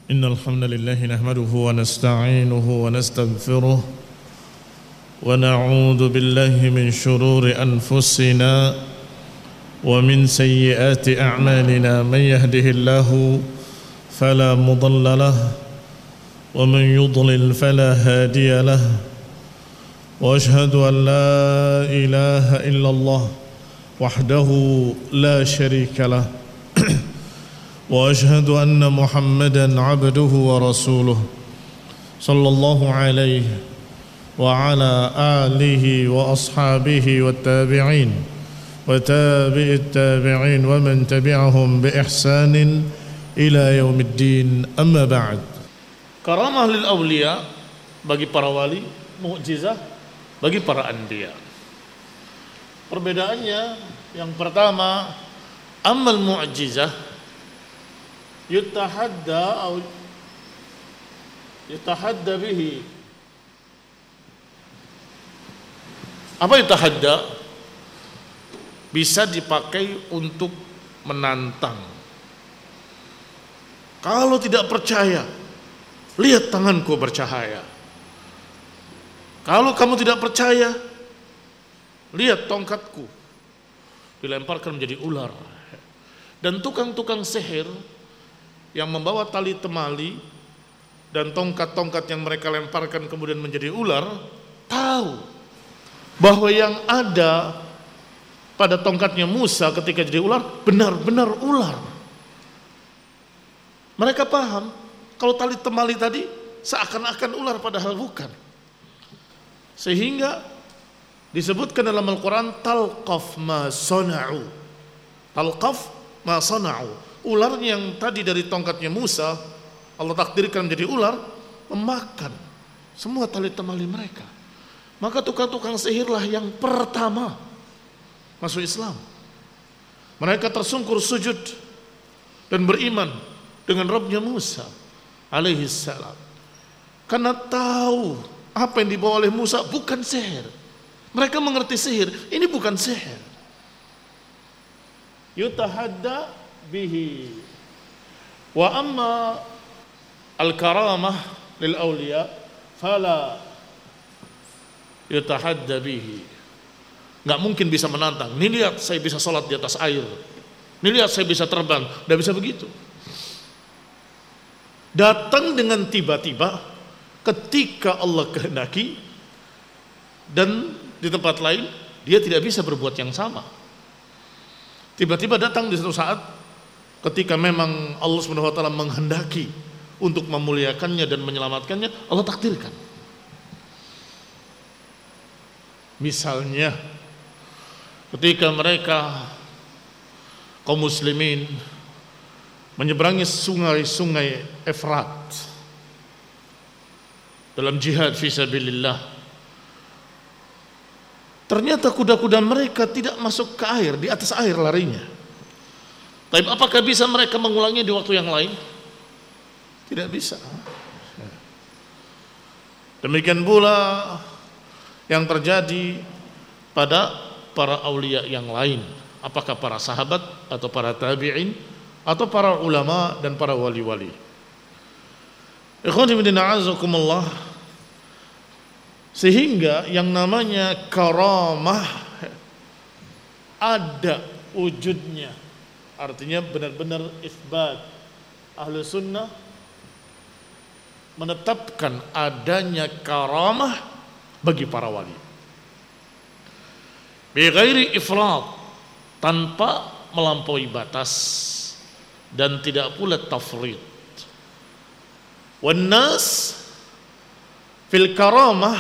إن الحمد لله نحمده ونستعينه ونستغفره ونعوذ بالله من شرور أنفسنا ومن سيئات أعمالنا من يهده الله فلا مضل له ومن يضلل فلا هادي له وأشهد أن لا إله إلا الله وحده لا شريك له وأشهد أن محمدًا عبده ورسوله صلى الله عليه وعلى آله وأصحابه والتابعين وتابع التابعين ومن تبعهم بإحسان إلى يوم الدين أما بعد. Karamah lil awliya bagi para wali, mukjizah bagi para anbiya. Perbedaannya yang pertama, amal mu'jizah yutahadda bihi. Apa yutahadda? Bisa dipakai untuk menantang. Kalau tidak percaya, lihat tanganku bercahaya. Kalau kamu tidak percaya, lihat tongkatku. Dilemparkan menjadi ular. Dan tukang-tukang sihir yang membawa tali temali dan tongkat-tongkat yang mereka lemparkan kemudian menjadi ular, tahu bahwa yang ada pada tongkatnya Musa ketika jadi ular benar-benar ular. Mereka paham kalau tali temali tadi seakan-akan ular padahal bukan. Sehingga disebutkan dalam Al-Quran talqaf ma sana'u. Talqaf ma sana'u. Ular yang tadi dari tongkatnya Musa Allah takdirkan menjadi ular, memakan semua tali temali mereka. Maka tukang-tukang sihirlah yang pertama masuk Islam. Mereka tersungkur sujud dan beriman dengan Rabbnya Musa alaihi salam, karena tahu apa yang dibawa oleh Musa bukan sihir. Mereka mengerti sihir, ini bukan sihir. Yutahadda bihi. Wa amma al-karamah lil awliya fala yutahadda bihi. Enggak mungkin bisa menantang. Nih lihat saya bisa salat di atas air. Nih lihat saya bisa terbang. Enggak bisa begitu. Datang dengan tiba-tiba ketika Allah kehendaki, dan di tempat lain dia tidak bisa berbuat yang sama. Tiba-tiba datang di satu saat ketika memang Allah Subhanahu wa taala menghendaki untuk memuliakannya dan menyelamatkannya, Allah takdirkan. Misalnya ketika mereka kaum muslimin menyeberangi sungai-sungai Efrat dalam jihad fisabilillah, ternyata kuda-kuda mereka tidak masuk ke air, di atas air larinya. Tapi apakah bisa mereka mengulanginya di waktu yang lain? Tidak bisa. Demikian pula yang terjadi pada para aulia yang lain, apakah para sahabat atau para tabi'in atau para ulama dan para wali-wali. Ikhwani fillah a'azakumullah. Sehingga yang namanya karamah ada wujudnya, artinya benar-benar isbat. Ahlu sunnah menetapkan adanya karamah bagi para wali bi ghairi ifrat, tanpa melampaui batas dan tidak pula tafrid. Wan nas fil karamah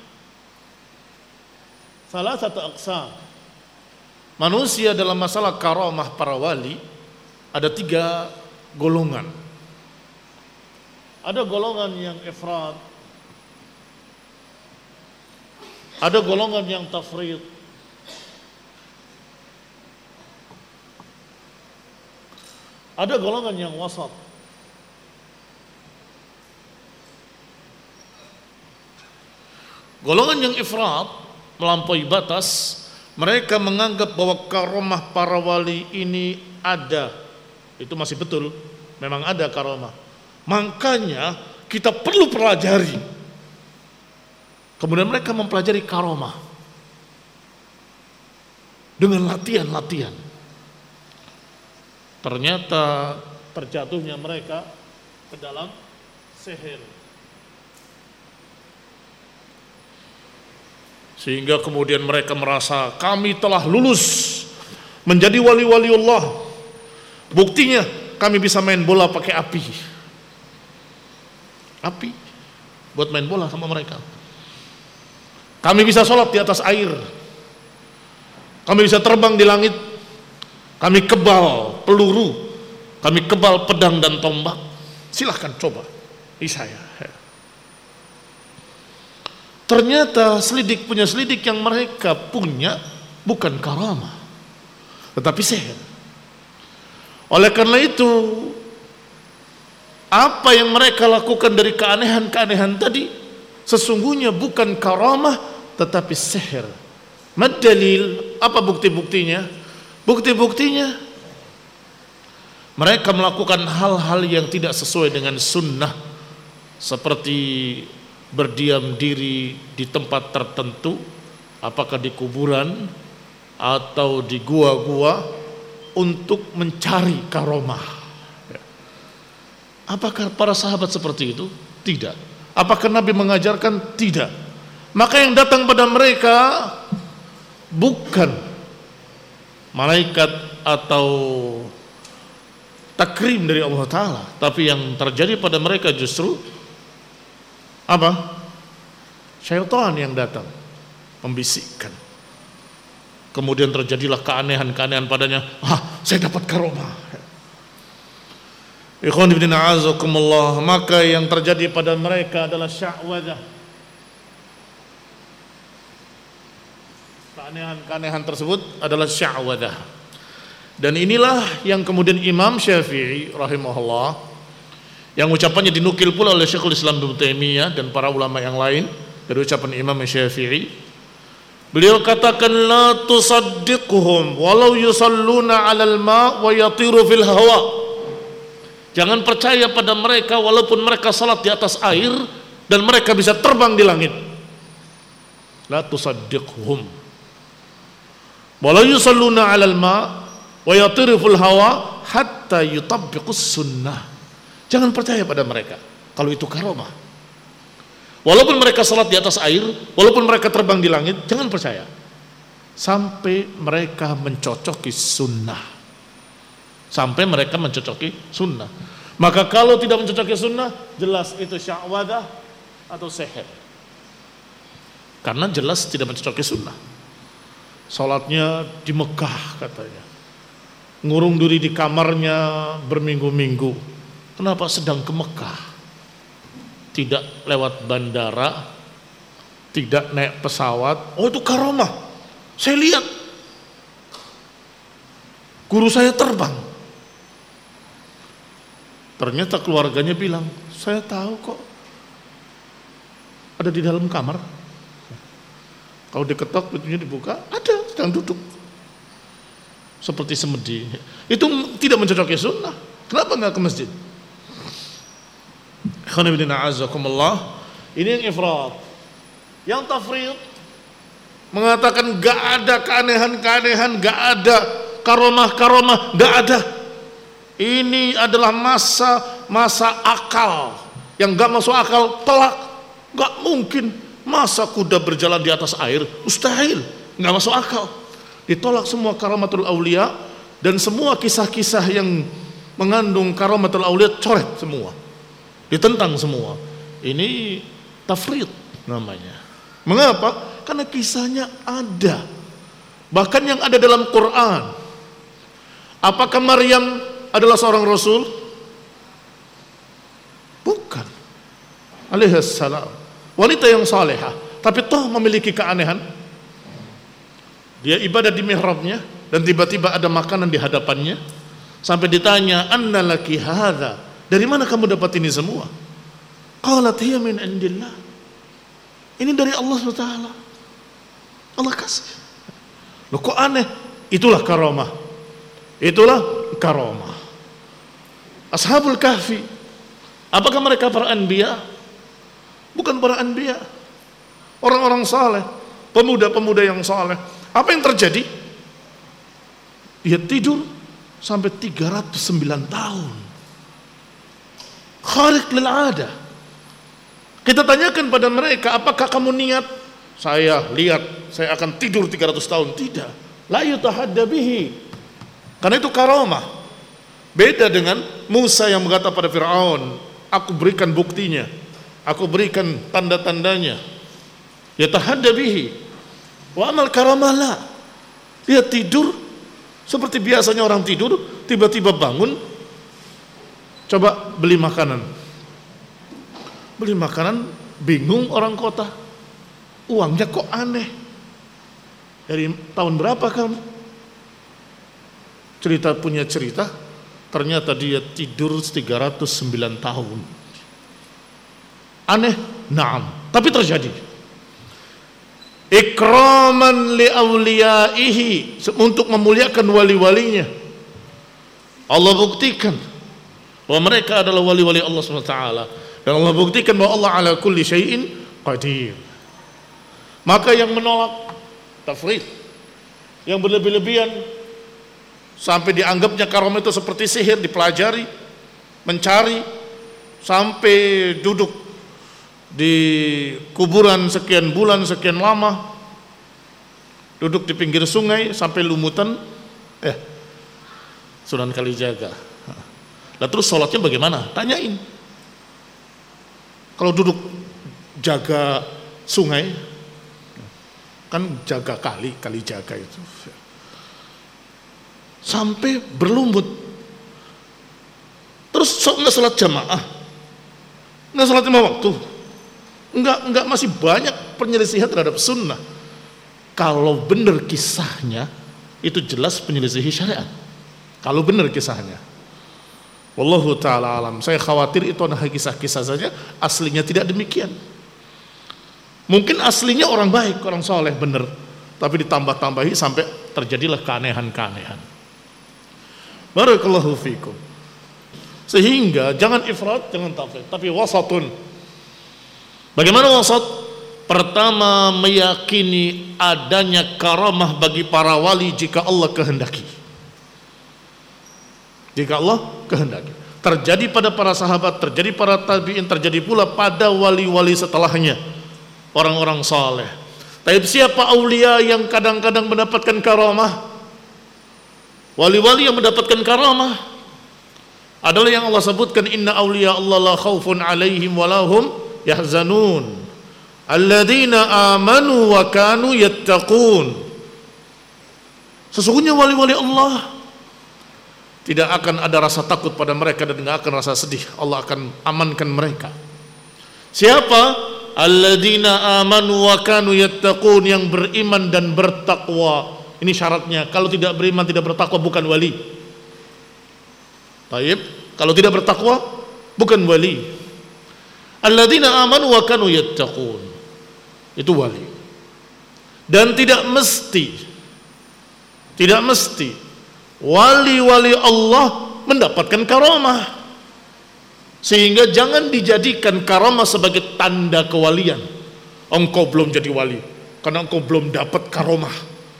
salasatu aqsam. Manusia dalam masalah karamah para wali ada 3 golongan. Ada golongan yang ifrat, ada golongan yang tafrid, ada golongan yang wasat. Golongan yang ifrat, melampaui batas, mereka menganggap bahwa karamah para wali ini ada. Itu masih betul, memang ada karamah. Makanya kita perlu pelajari. Kemudian mereka mempelajari karomah dengan latihan-latihan. Ternyata terjatuhnya mereka ke dalam sihir. Sehingga kemudian mereka merasa kami telah lulus menjadi wali-wali Allah. Buktinya kami bisa main bola pakai api. Api buat main bola sama mereka. Kami bisa sholat di atas air. Kami bisa terbang di langit. Kami kebal peluru. Kami kebal pedang dan tombak. Silahkan coba di saya. Ternyata selidik punya selidik yang mereka punya bukan karamah, tetapi sihir. Oleh karena itu, apa yang mereka lakukan dari keanehan-keanehan tadi sesungguhnya bukan karamah tetapi sihir. Madalil, apa bukti-buktinya? Bukti-buktinya mereka melakukan hal-hal yang tidak sesuai dengan sunnah, seperti berdiam diri di tempat tertentu, apakah di kuburan atau di gua-gua, untuk mencari karomah. Apakah para sahabat seperti itu? Tidak. Apakah Nabi mengajarkan? Tidak. Maka yang datang pada mereka bukan malaikat atau takrim dari Allah Ta'ala, tapi yang terjadi pada mereka justru apa? Syaitan yang datang membisikkan. Kemudian terjadilah keanehan-keanehan padanya. Saya dapat karomah. Ikhwan ibn a'azakumullah, maka yang terjadi pada mereka adalah sya'wadah. Keanehan-keanehan tersebut adalah sya'wadah. Dan inilah yang kemudian Imam Syafi'i rahimahullah, yang ucapannya dinukil pula oleh Syekhul Islam Ibnu Taimiyah dan para ulama yang lain dari ucapan Imam Syafi'i. Beliau katakan, la tusaddiquhum walau yusalluna 'alal ma' wa yatiru fil hawa. Jangan percaya pada mereka walaupun mereka salat di atas air dan mereka bisa terbang di langit. La tusaddiquhum walau yusalluna 'alal ma' wa yatiru fil hawa hatta yutabbiqus sunnah. Jangan percaya pada mereka kalau itu karomah. Walaupun mereka salat di atas air, walaupun mereka terbang di langit, jangan percaya sampai mereka mencocoki sunnah. Sampai mereka mencocoki sunnah. Maka kalau tidak mencocoki sunnah, jelas itu sya'wadah atau sihir. Karena jelas tidak mencocoki sunnah. Salatnya di Mekah katanya, ngurung diri di kamarnya berminggu-minggu. Kenapa sedang ke Mekah? Tidak lewat bandara, tidak naik pesawat. Oh, itu karomah. Saya lihat guru saya terbang. Ternyata keluarganya bilang, saya tahu kok ada di dalam kamar. Kalau diketok pintunya dibuka, ada, sedang duduk seperti semedi. Itu tidak mencocoki sunnah. Kenapa nggak ke masjid? Ini yang ifrat. Yang tafrid mengatakan gak ada keanehan-keanehan, gak ada karomah-karomah, gak ada. Ini adalah masa akal yang gak masuk akal, telak. Gak mungkin masa kuda berjalan di atas air, mustahil, gak masuk akal. Ditolak semua karamatul aulia, dan semua kisah-kisah yang mengandung karamatul aulia coret semua, ditentang semua. Ini tafrid namanya. Mengapa? Karena kisahnya ada, bahkan yang ada dalam Quran. Apakah Maryam adalah seorang rasul? Bukan. Alaihissalam, wanita yang salehah, tapi toh memiliki keanehan. Dia ibadah di mihrabnya dan tiba-tiba ada makanan di hadapannya, sampai ditanya, anna laki hadza, dari mana kamu dapat ini semua? Qalat hiya min indillah, ini dari Allah SWT. Allah kasih. Loh kok aneh? Itulah karamah. Itulah karamah. Ashabul Kahfi Apakah mereka para anbiya? Bukan para anbiya. Orang-orang saleh, pemuda-pemuda yang saleh. Apa yang terjadi? Dia tidur sampai 309 tahun. Khariq lil 'ada. Kita tanyakan pada mereka, apakah kamu niat? Saya lihat, saya akan tidur 300 tahun. Tidak. La yutahadda bihi. Karena itu karamah. Beda dengan Musa yang berkata pada Fir'aun, aku berikan buktinya, aku berikan tanda-tandanya. Yatahadda bihi. Wa amal karamah la. Dia tidur seperti biasanya orang tidur, tiba-tiba bangun, coba beli makanan. Beli makanan, bingung orang kota. Uangnya kok aneh. Dari tahun berapa kamu? Cerita punya cerita, ternyata dia tidur 309 tahun. Aneh? Naam. Tapi terjadi. Ikraman li awliyaihi, untuk memuliakan wali-walinya. Allah buktikan bahwa mereka adalah wali-wali Allah SWT. Dan Allah buktikan bahwa Allah ala kulli syai'in qadir. Maka yang menolak tafrid, yang berlebih-lebihan sampai dianggapnya karamah itu seperti sihir, dipelajari, mencari, sampai duduk di kuburan sekian bulan, sekian lama, duduk di pinggir sungai sampai lumutan, Sunan Kalijaga. Lah terus sholatnya bagaimana? Tanyain. Kalau duduk jaga sungai, kan jaga kali jaga itu, sampai berlumut. Terus nggak sholat jamaah, nggak sholat 5 waktu, nggak, masih banyak penyelisihan terhadap sunnah. Kalau benar kisahnya, itu jelas penyelisihan syariat. Kalau benar kisahnya, wallahu ta'ala alam. Saya khawatir itu adalah kisah-kisah saja, aslinya tidak demikian. Mungkin aslinya orang baik, orang soleh, benar, tapi ditambah-tambahi sampai terjadilah keanehan-keanehan. Barakallahu fikum. Sehingga jangan ifrat, jangan tafrid, tapi wasatun. Bagaimana wasat? Pertama, meyakini adanya karamah bagi para wali jika Allah kehendaki. Jika Allah kehendaki. Terjadi pada para sahabat, terjadi para tabi'in, terjadi pula pada wali-wali setelahnya, orang-orang saleh. Tapi siapa aulia yang kadang-kadang mendapatkan karamah? Wali-wali yang mendapatkan karamah adalah yang Allah sebutkan, inna auliya Allah la khaufun alaihim wa lahum yahzanun alladzina amanu wa kanu yattaqun. Sesungguhnya wali-wali Allah tidak akan ada rasa takut pada mereka dan tidak akan rasa sedih. Allah akan amankan mereka. Siapa? Alladzina amanu wa kanu yattaqun, yang beriman dan bertakwa. Ini syaratnya. Kalau tidak beriman, tidak bertakwa, bukan wali. Baik, kalau tidak bertakwa bukan wali. Alladzina amanu wa kanu yattaqun, itu wali. Dan tidak mesti wali-wali Allah mendapatkan karamah. Sehingga jangan dijadikan karamah sebagai tanda kewalian. Engkau belum jadi wali karena engkau belum dapat karamah.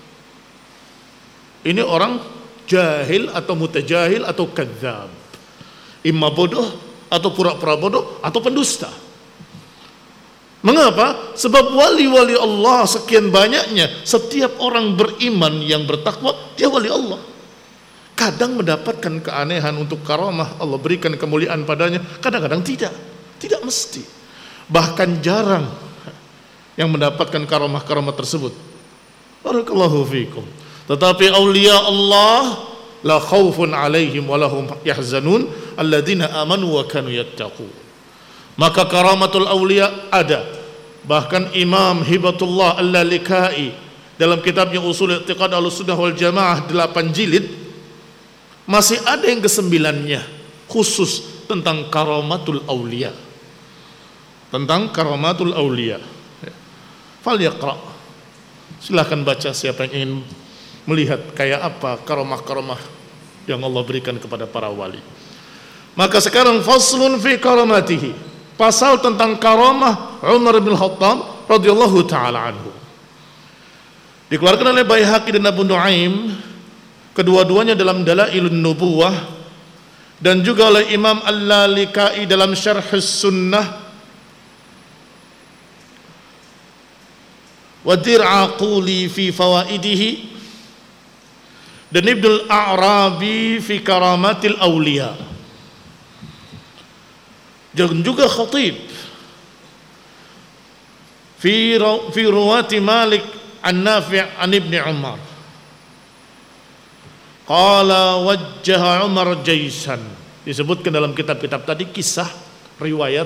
Ini orang jahil atau mutajahil atau kadzab. Imma bodoh atau pura-pura bodoh atau pendusta. Mengapa? Sebab wali-wali Allah sekian banyaknya, setiap orang beriman yang bertakwa dia wali Allah. Kadang mendapatkan keanehan untuk karamah, Allah berikan kemuliaan padanya, kadang-kadang tidak mesti. Bahkan jarang yang mendapatkan karamah-karamah tersebut. Barakallahu fikum. Tetapi aulia Allah la khaufun alaihim wa lahum yahzanun alladzina amanu wa kanu yattaqun. Maka karamatul aulia ada. Bahkan Imam Hibatullah Al-Lalikai dalam kitabnya Ushul I'tiqad Ahlussunnah wal Jamaah 8 jilid masih ada yang ke-9-nya khusus tentang karamatul aulia. Tentang karamatul aulia. Falyaqra. Silakan baca siapa yang ingin melihat kayak apa karamah-karamah yang Allah berikan kepada para wali. Maka sekarang faslun fi karamatihi, pasal tentang karamah Umar bin Khattab radhiyallahu taala anhu. Dikeluarkan oleh Baihaqi dan Abu Nuaim, kedua-duanya dalam Dalailun Nubuwah, dan juga oleh Imam Al-Lalikai dalam Syarhus Sunnah, wa Dir'aquli fi Fawaidihi, dan Ibnul A'rabi fi Karamatil Awliya, dan juga Khatib fi Ruwati Malik An-Nafi' an Ibni Umar. Qala wajjaha Umar jaisan. Disebutkan dalam kitab-kitab tadi kisah riwayat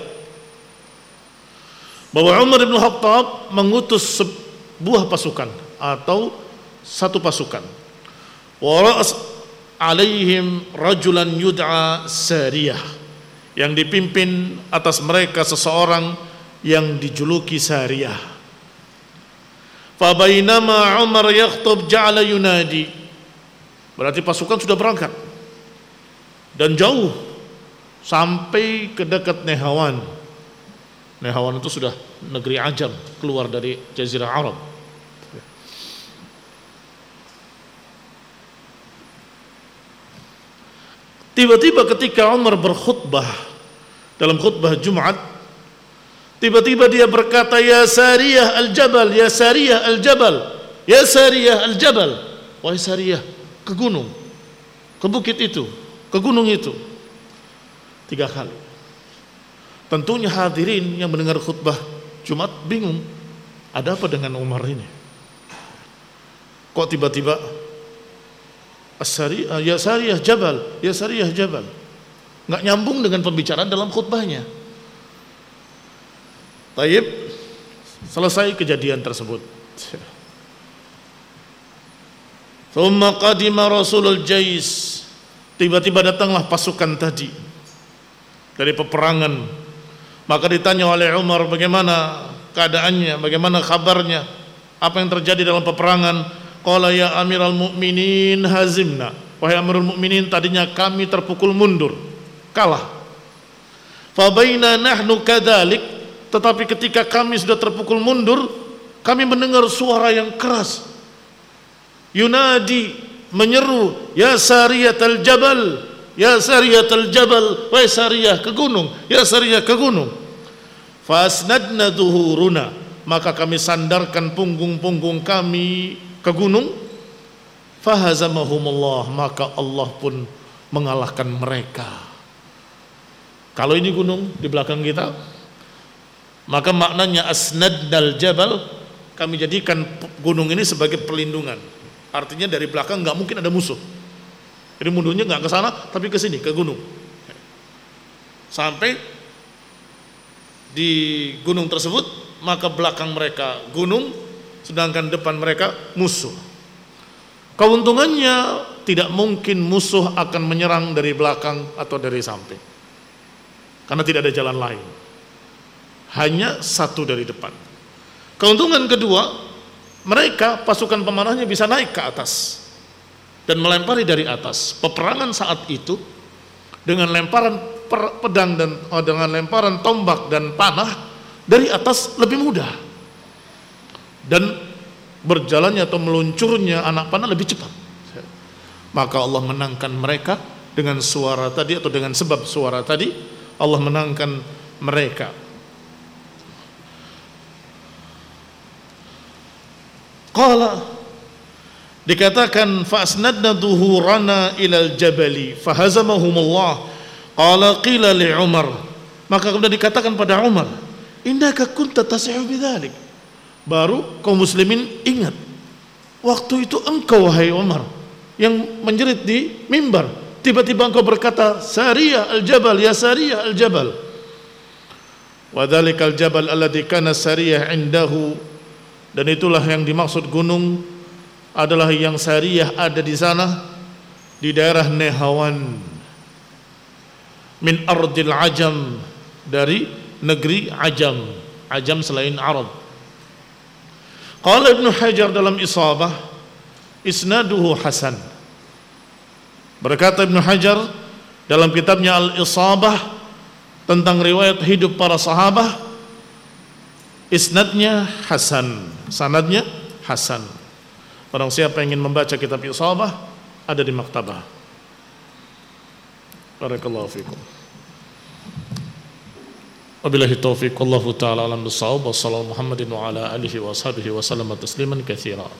bahwa Umar bin Khattab mengutus sebuah pasukan atau satu pasukan. Wa ra's alaihim rajulan yud'a Sariyah, yang dipimpin atas mereka seseorang yang dijuluki Sariyah. Fa bainama Umar yakhthub ja'ala yunadi. Berarti pasukan sudah berangkat dan jauh sampai ke dekat Nehawan. Nehawan itu sudah negeri Ajam, keluar dari Jazirah Arab. Tiba-tiba ketika Umar berkhutbah dalam khutbah Jumat, tiba-tiba dia berkata, ya Sariyah al-Jabal, ya Sariyah al-Jabal, ya Sariyah al-Jabal. Wahai Sariyah, ke gunung, ke bukit itu, ke gunung itu. 3 kali. Tentunya hadirin yang mendengar khutbah Jumat bingung, ada apa dengan Umar ini? Kok tiba-tiba ya Sariyah Jabal, ya Sariyah Jabal? Nggak nyambung dengan pembicaraan dalam khutbahnya. Taib, selesai kejadian tersebut. Thumma qadima Rasulul Jais. Tiba-tiba datanglah pasukan tadi dari peperangan. Maka ditanya oleh Umar bagaimana keadaannya, bagaimana kabarnya, apa yang terjadi dalam peperangan. Qala ya Amiral Mukminin hazimna. Wahai Amirul Mukminin, tadinya kami terpukul mundur, kalah. Fa baina nahnu kadzalik, tetapi ketika kami sudah terpukul mundur, kami mendengar suara yang keras. Yunadi, menyeru, ya Sariyatal Jabal, ya Sariyatal Jabal, wahai Sariyah ke gunung, ya Sariyah ke gunung. Fasnadna duhuruna, maka kami sandarkan punggung-punggung kami ke gunung. Fahazamahumullah, maka Allah pun mengalahkan mereka. Kalau ini gunung di belakang kita, maka maknanya asnadnal jabal, kami jadikan gunung ini sebagai perlindungan. Artinya dari belakang nggak mungkin ada musuh. Jadi mundurnya nggak ke sana, tapi ke sini, ke gunung. Sampai di gunung tersebut, maka belakang mereka gunung, sedangkan depan mereka musuh. Keuntungannya tidak mungkin musuh akan menyerang dari belakang atau dari samping, karena tidak ada jalan lain. Hanya satu dari depan. Keuntungan kedua, mereka pasukan pemanahnya bisa naik ke atas dan melempari dari atas. Peperangan saat itu dengan lemparan pedang dan dengan lemparan tombak dan panah dari atas lebih mudah, dan berjalannya atau meluncurnya anak panah lebih cepat. Maka Allah menangkan mereka dengan suara tadi, atau dengan sebab suara tadi Allah menangkan mereka. Qala, dikatakan fa'asnadna duhurana ilal jabali fahazamahumullah. Qala qila li Umar, maka kemudian dikatakan pada Umar, innaka kunta tasi'u bidzalik. Baru kaum muslimin ingat, waktu itu engkau wahai Umar yang menjerit di mimbar, tiba-tiba engkau berkata Sariyah al-Jabal, ya Sariyah al-Jabal. Wa dzalikal jabal alladzi kana Sariyah indahu, dan itulah yang dimaksud gunung adalah yang Sariyah ada di sana, di daerah Nehawan, min ardil Ajam, dari negeri Ajam, Ajam selain Arab. Qala Ibnu Hajar dalam Isabah, isnaduhu hasan. Berkata Ibnu Hajar, dalam kitabnya Al-Isabah tentang riwayat hidup para sahabat, isnadnya hasan, sanadnya hasan. Barang siapa yang ingin membaca kitab Isabah, ada di maktabah. Barakallahu fikum. Wabillahi taufiq, wallahu ta'ala alam bissawab. Wassallallahu Muhammadin wa ala alihi wa ashabihi wa sallama tasliman katsira.